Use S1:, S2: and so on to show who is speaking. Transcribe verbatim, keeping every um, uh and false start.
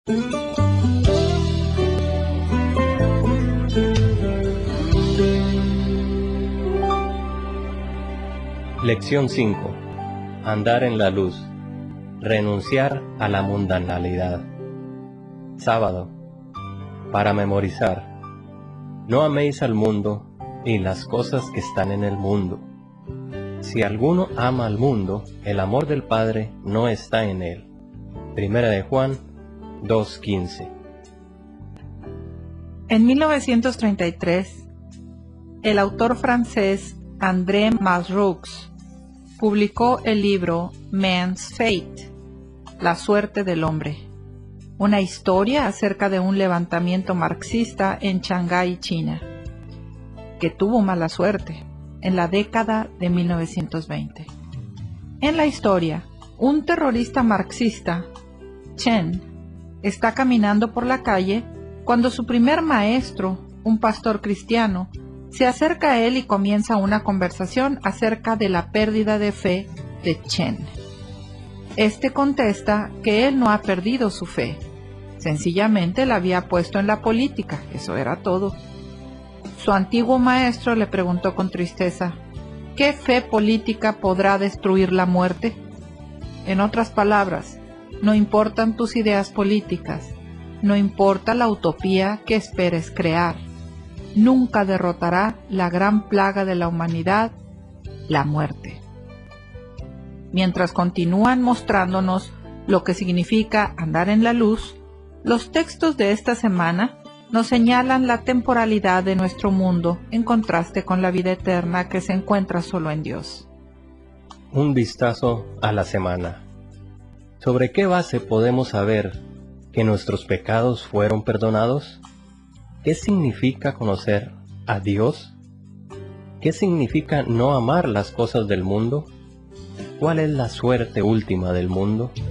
S1: Lección cinco. Andar en la luz. Renunciar a la mundanalidad. Sábado. Para memorizar. No améis al mundo y las cosas que están en el mundo. Si alguno ama al mundo, el amor del Padre no está en él. Primera de Juan dos quince.
S2: En mil novecientos treinta y tres, el autor francés André Malraux publicó el libro Man's Fate, La suerte del hombre, una historia acerca de un levantamiento marxista en Shanghái, China, que tuvo mala suerte en la década de mil novecientos veinte. En la historia, un terrorista marxista, Chen, está caminando por la calle cuando su primer maestro, un pastor cristiano, se acerca a él y comienza una conversación acerca de la pérdida de fe de Chen. Este contesta que él no ha perdido su fe, sencillamente la había puesto en la política, eso era todo. Su antiguo maestro le preguntó con tristeza, ¿qué fe política podrá destruir la muerte? En otras palabras, no importan tus ideas políticas, no importa la utopía que esperes crear, nunca derrotará la gran plaga de la humanidad, la muerte. Mientras continúan mostrándonos lo que significa andar en la luz, los textos de esta semana nos señalan la temporalidad de nuestro mundo en contraste con la vida eterna que se encuentra solo en Dios.
S1: Un vistazo a la semana. ¿Sobre qué base podemos saber que nuestros pecados fueron perdonados? ¿Qué significa conocer a Dios? ¿Qué significa no amar las cosas del mundo? ¿Cuál es la suerte última del mundo?